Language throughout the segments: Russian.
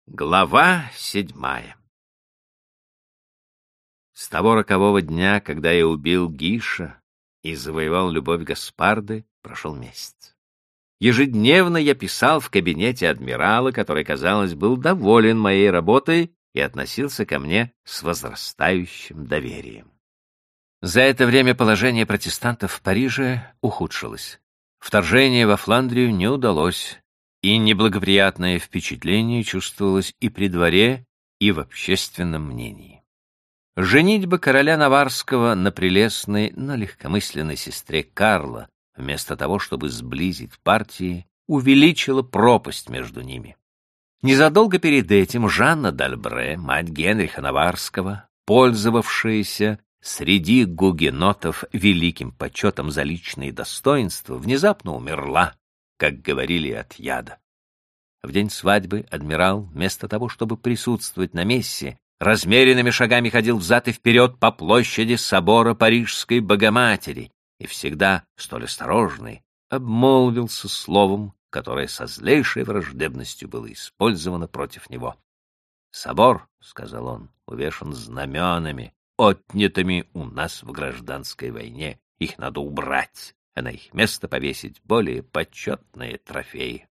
Глава 7. С того рокового дня, когда я убил Гиша и завоевал любовь Гаспарды, прошел месяц. Ежедневно я писал в кабинете адмирала, который, казалось, был доволен моей работой и относился ко мне с возрастающим доверием. За это время положение протестантов в Париже ухудшилось. Вторжение во Фландрию не удалось, и неблагоприятное впечатление чувствовалось и при дворе, и в общественном мнении. Женитьба короля Наварского на прелестной, но легкомысленной сестре Карла, вместо того, чтобы сблизить партии, увеличила пропасть между ними. Незадолго перед этим Жанна д'Альбре, мать Генриха Наварского, пользовавшаяся среди гугенотов великим почетом за личные достоинства, внезапно умерла, как говорили, от яда. В день свадьбы адмирал, вместо того, чтобы присутствовать на мессе, размеренными шагами ходил взад и вперед по площади собора Парижской Богоматери и всегда, столь осторожный, обмолвился словом, которое со злейшей враждебностью было использовано против него. «Собор, — сказал он, — увешан знаменами, отнятыми у нас в гражданской войне. Их надо убрать, а на их место повесить более почетные трофеи».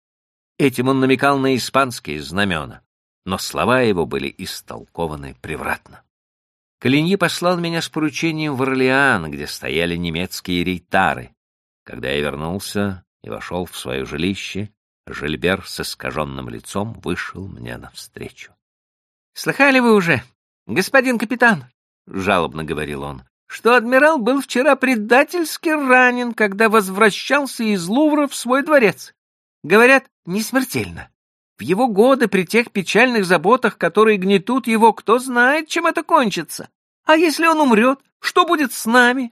Этим он намекал на испанские знамена, но слова его были истолкованы превратно. Коligny послал меня с поручением в Орлеан, где стояли немецкие рейтары. Когда я вернулся и вошел в свое жилище, Жильбер с искаженным лицом вышел мне навстречу. — Слыхали вы уже, господин капитан, — жалобно говорил он, — что адмирал был вчера предательски ранен, когда возвращался из Лувра в свой дворец? Говорят, не смертельно. В его годы, при тех печальных заботах, которые гнетут его, кто знает, чем это кончится. А если он умрет, что будет с нами?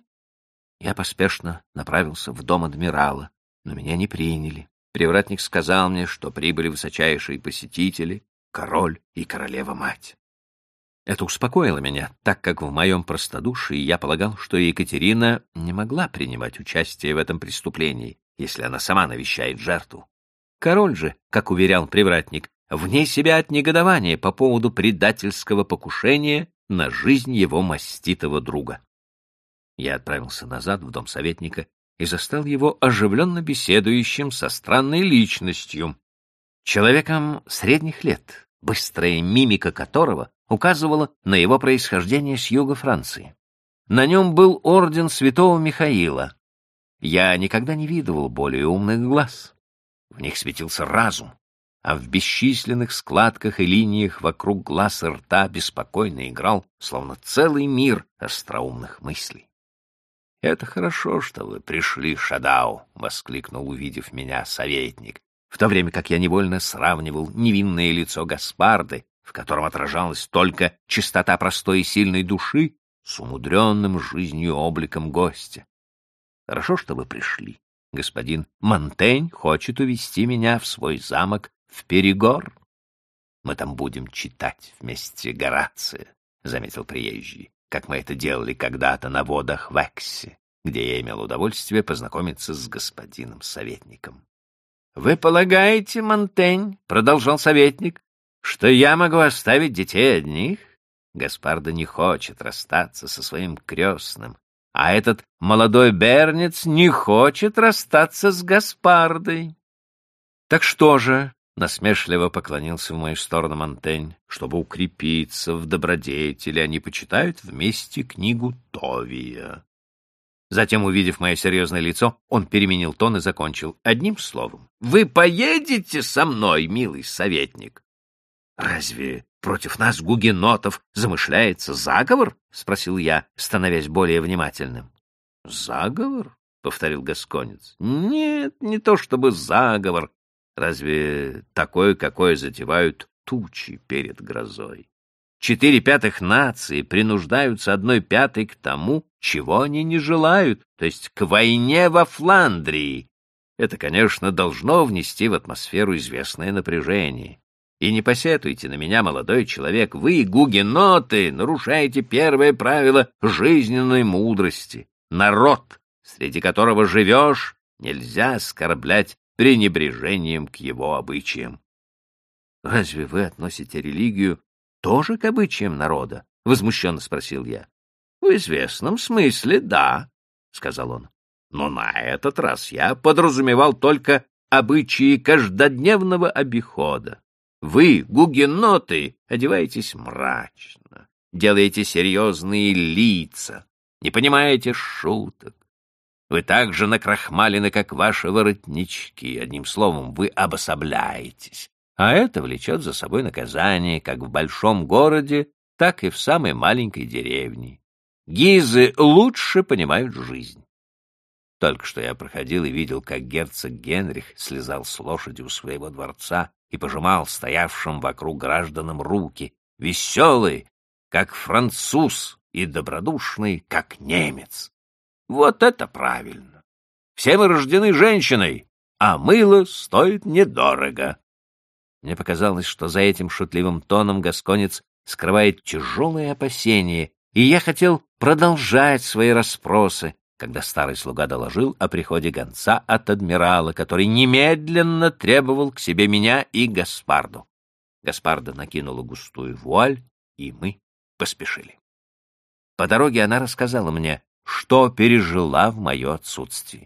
Я поспешно направился в дом адмирала, но меня не приняли. Привратник сказал мне, что прибыли высочайшие посетители, король и королева-мать. Это успокоило меня, так как в моем простодушии я полагал, что Екатерина не могла принимать участие в этом преступлении, если она сама навещает жертву. Король же, как уверял привратник, вне себя от негодования по поводу предательского покушения на жизнь его маститого друга. Я отправился назад в дом советника и застал его оживленно беседующим со странной личностью, человеком средних лет, быстрая мимика которого указывала на его происхождение с юга Франции. На нем был орден святого Михаила. Я никогда не видывал более умных глаз. В них светился разум, а в бесчисленных складках и линиях вокруг глаз и рта беспокойно играл, словно целый мир остроумных мыслей. — Это хорошо, что вы пришли, Шадау, — воскликнул, увидев меня, советник, в то время как я невольно сравнивал невинное лицо Гаспарды, в котором отражалась только чистота простой и сильной души, с умудренным жизнью обликом гостя. — Хорошо, что вы пришли. Господин Монтень хочет увезти меня в свой замок в Перигор. Мы там будем читать вместе Горация, — заметил приезжий, — как мы это делали когда-то на водах в Эксе, где я имел удовольствие познакомиться с господином советником. — Вы полагаете, Монтень, — продолжал советник, — что я могу оставить детей одних? Гаспарда не хочет расстаться со своим крестным, а этот молодой бернец не хочет расстаться с Гаспардой. — Так что же, — насмешливо поклонился в мою сторону Монтень, — чтобы укрепиться в добродетели, они почитают вместе книгу Товия. Затем, увидев мое серьезное лицо, он переменил тон и закончил одним словом. — Вы поедете со мной, милый советник? — Разве против нас, гугенотов, замышляется заговор? — спросил я, становясь более внимательным. — Заговор? — повторил гасконец. — Нет, не то чтобы заговор. Разве такое, какое затевают тучи перед грозой? 4/5 нации принуждаются 1/5 к тому, чего они не желают, то есть к войне во Фландрии. Это, конечно, должно внести в атмосферу известное напряжение. И не посетуйте на меня, молодой человек, вы, гугеноты, нарушаете первое правило жизненной мудрости. Народ, среди которого живешь, нельзя оскорблять пренебрежением к его обычаям. — Разве вы относите религию тоже к обычаям народа? — возмущенно спросил я. — В известном смысле, да, — сказал он. — Но на этот раз я подразумевал только обычаи каждодневного обихода. Вы, гугеноты, одеваетесь мрачно, делаете серьезные лица, не понимаете шуток. Вы так же накрахмалены, как ваши воротнички. Одним словом, вы обособляетесь. А это влечет за собой наказание как в большом городе, так и в самой маленькой деревне. Гизы лучше понимают жизнь. Только что я проходил и видел, как герцог Генрих слезал с лошади у своего дворца и пожимал стоявшим вокруг гражданам руки, веселый, как француз, и добродушный, как немец. Вот это правильно. Все мы рождены женщиной, а мыло стоит недорого. Мне показалось, что за этим шутливым тоном гасконец скрывает тяжелые опасения, и я хотел продолжать свои расспросы, когда старый слуга доложил о приходе гонца от адмирала, который немедленно требовал к себе меня и Гаспарду. Гаспарда накинула густую вуаль, и мы поспешили. По дороге она рассказала мне, что пережила в мое отсутствие.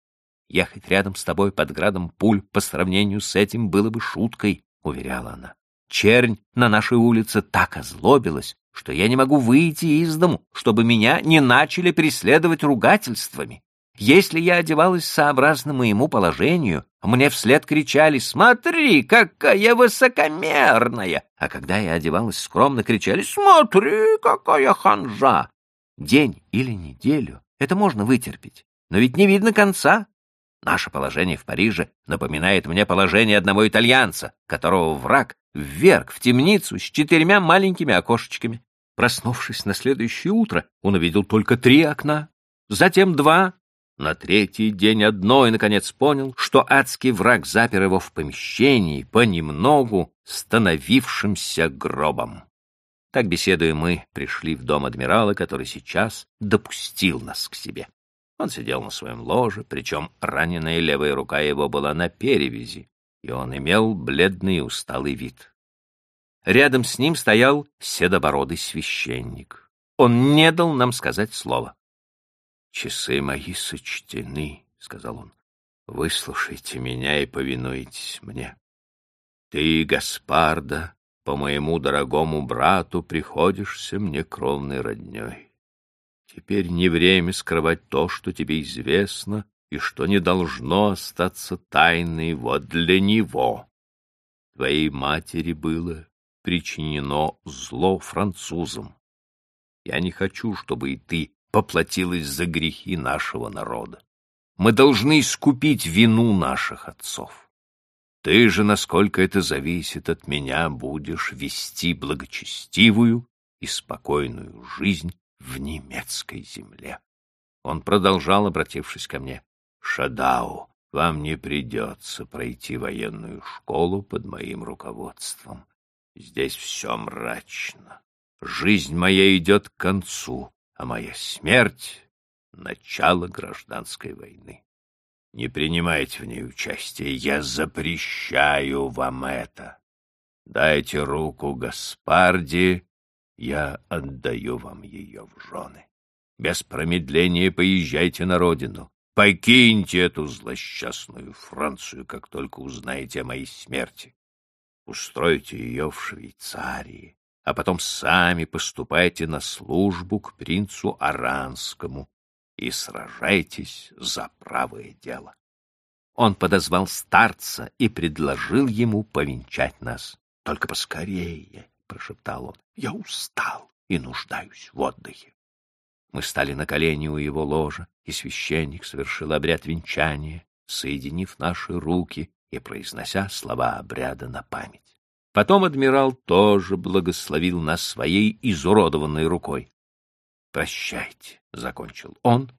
«Ехать рядом с тобой под градом пуль по сравнению с этим было бы шуткой», — уверяла она. «Чернь на нашей улице так озлобилась, что я не могу выйти из дому, чтобы меня не начали преследовать ругательствами. Если я одевалась сообразно моему положению, мне вслед кричали: «Смотри, какая высокомерная!» А когда я одевалась скромно, кричали: «Смотри, какая ханжа!» День или неделю — это можно вытерпеть, но ведь не видно конца. Наше положение в Париже напоминает мне положение одного итальянца, которого враг вверг в темницу с 4 маленькими окошечками. Проснувшись на следующее утро, он увидел только 3 окна, затем 2, на 3-й день 1, и, наконец, понял, что адский враг запер его в помещении, понемногу становившимся гробом. Так, беседуя, мы пришли в дом адмирала, который сейчас допустил нас к себе. Он сидел на своем ложе, причем раненая левая рука его была на перевязи, и он имел бледный и усталый вид. Рядом с ним стоял седобородый священник. Он не дал нам сказать слова. — Часы мои сочтены, — сказал он. — Выслушайте меня и повинуйтесь мне. Ты, Гаспарда, по моему дорогому брату приходишься мне кровной родней. Теперь не время скрывать то, что тебе известно, и что не должно остаться тайной вот для него. Твоей матери было причинено зло французам. Я не хочу, чтобы и ты поплатилась за грехи нашего народа. Мы должны искупить вину наших отцов. Ты же, насколько это зависит от меня, будешь вести благочестивую и спокойную жизнь в немецкой земле. Он продолжал, обратившись ко мне: «Шадау, вам не придется пройти военную школу под моим руководством. Здесь все мрачно. Жизнь моя идет к концу, а моя смерть — начало гражданской войны. Не принимайте в ней участие, я запрещаю вам это. Дайте руку Гаспарде, я отдаю вам ее в жены. Без промедления поезжайте на родину. Покиньте эту злосчастную Францию, как только узнаете о моей смерти. Устройте ее в Швейцарии, а потом сами поступайте на службу к принцу Оранскому и сражайтесь за правое дело». Он подозвал старца и предложил ему повенчать нас. «Только поскорее», — прошептал он, — «я устал и нуждаюсь в отдыхе». Мы стали на колени у его ложа, и священник совершил обряд венчания, соединив наши руки и произнося слова обряда на память. Потом адмирал тоже благословил нас своей изуродованной рукой. «Прощайте», — закончил он,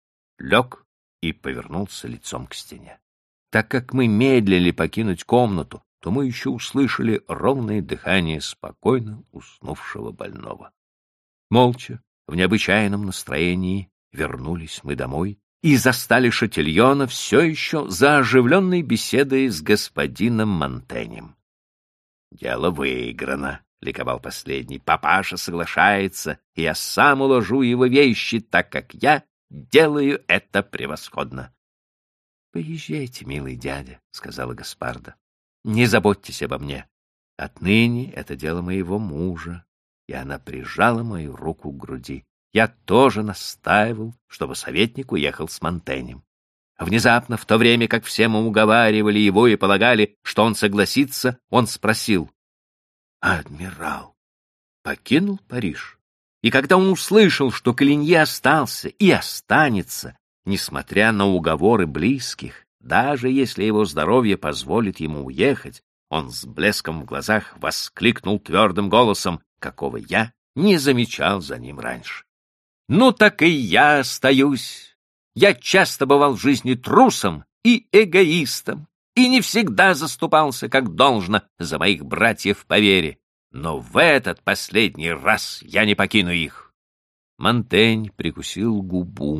лег и повернулся лицом к стене. Так как мы медлили покинуть комнату, то мы еще услышали ровное дыхание спокойно уснувшего больного. Молча, в необычайном настроении, вернулись мы домой и застали Шатильона все еще за оживленной беседой с господином Монтенем. Дело выиграно, — ликовал последний. Папаша соглашается, и я сам уложу его вещи, так как я делаю это превосходно. — Поезжайте, милый дядя, — сказала Гаспарда. — Не заботьтесь обо мне. Отныне это дело моего мужа. И она прижала мою руку к груди. Я тоже настаивал, чтобы советник уехал с Монтенем. Внезапно, в то время как все мы уговаривали его и полагали, что он согласится, он спросил: адмирал покинул Париж? И когда он услышал, что Калинье остался и останется, несмотря на уговоры близких, даже если его здоровье позволит ему уехать, он с блеском в глазах воскликнул твердым голосом, какого я не замечал за ним раньше: «Ну так и я остаюсь. Я часто бывал в жизни трусом и эгоистом, и не всегда заступался, как должно, за моих братьев по вере. Но в этот последний раз я не покину их». Монтень прикусил губу.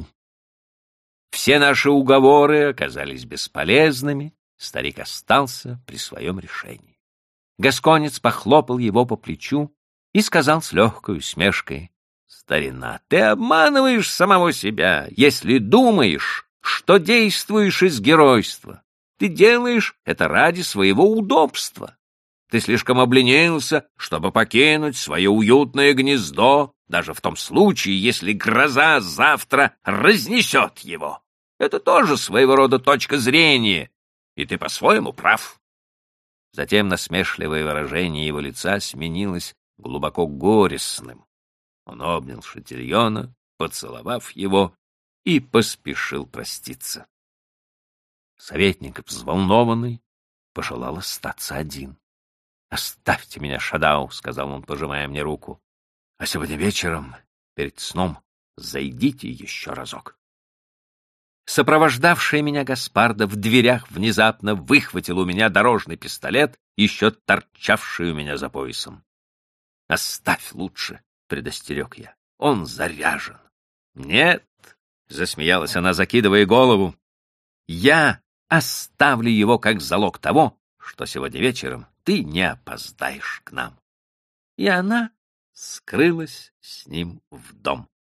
Все наши уговоры оказались бесполезными, старик остался при своем решении. Гасконец похлопал его по плечу и сказал с легкой усмешкой: «Старина, ты обманываешь самого себя, если думаешь, что действуешь из геройства. Ты делаешь это ради своего удобства. Ты слишком обленился, чтобы покинуть свое уютное гнездо, даже в том случае, если гроза завтра разнесет его. Это тоже своего рода точка зрения, и ты по-своему прав». Затем насмешливое выражение его лица сменилось глубоко горестным. Он обнял Шатильона, поцеловав его, и поспешил проститься. Советник, взволнованный, пожелал остаться один. «Оставьте меня, Шадау», — сказал он, пожимая мне руку. «А сегодня вечером, перед сном, зайдите еще разок». Сопровождавшая меня Гаспарда в дверях внезапно выхватил у меня дорожный пистолет, еще торчавший у меня за поясом. «Оставь лучше», — предостерег я. «Он заряжен». «Нет», — засмеялась она, закидывая голову, — «я оставлю его как залог того, что сегодня вечером ты не опоздаешь к нам». И она скрылась с ним в дом.